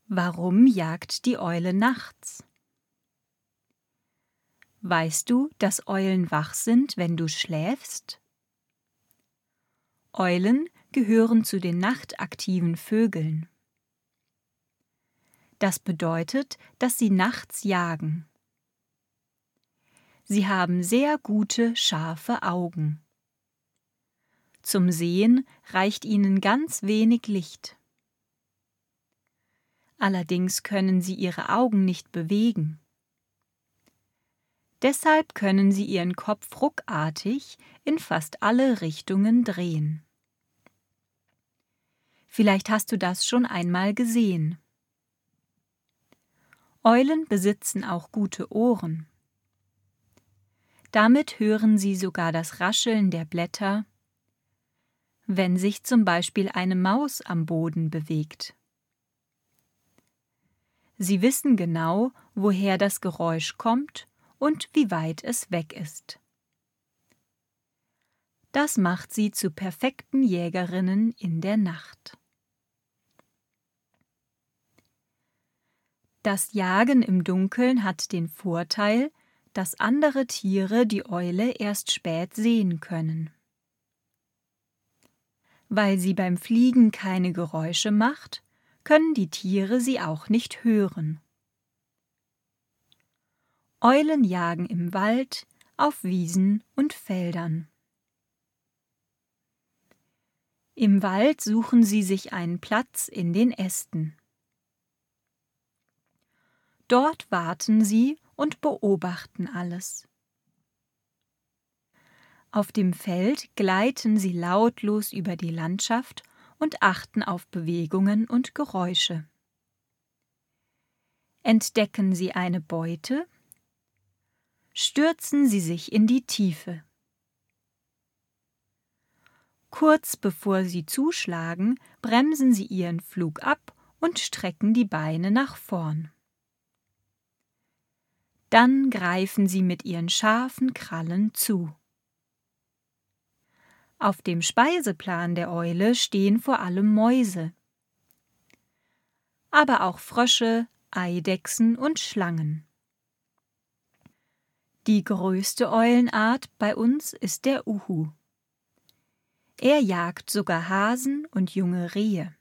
Warum jagt die Eule nachts? Weißt du, dass Eulen wach sind, wenn du schläfst? Eulen gehören zu den nachtaktiven Vögeln. Das bedeutet, dass sie nachts jagen. Sie haben sehr gute, scharfe Augen. Zum Sehen reicht ihnen ganz wenig Licht. Allerdings können sie ihre Augen nicht bewegen. Deshalb können sie ihren Kopf ruckartig in fast alle Richtungen drehen. Vielleicht hast du das schon einmal gesehen. Eulen besitzen auch gute Ohren. Damit hören sie sogar das Rascheln der Blätter, wenn sich zum Beispiel eine Maus am Boden bewegt. Sie wissen genau, woher das Geräusch kommt und wie weit es weg ist. Das macht sie zu perfekten Jägerinnen in der Nacht. Das Jagen im Dunkeln hat den Vorteil, dass andere Tiere die Eule erst spät sehen können. Weil sie beim Fliegen keine Geräusche macht, können die Tiere sie auch nicht hören. Eulen jagen im Wald, auf Wiesen und Feldern. Im Wald suchen sie sich einen Platz in den Ästen. Dort warten sie und beobachten alles. Auf dem Feld gleiten sie lautlos über die Landschaft und achten auf Bewegungen und Geräusche. Entdecken sie eine Beute, stürzen sie sich in die Tiefe. Kurz bevor sie zuschlagen, bremsen sie ihren Flug ab und strecken die Beine nach vorn. Dann greifen sie mit ihren scharfen Krallen zu. Auf dem Speiseplan der Eule stehen vor allem Mäuse, aber auch Frösche, Eidechsen und Schlangen. Die größte Eulenart bei uns ist der Uhu. Er jagt sogar Hasen und junge Rehe.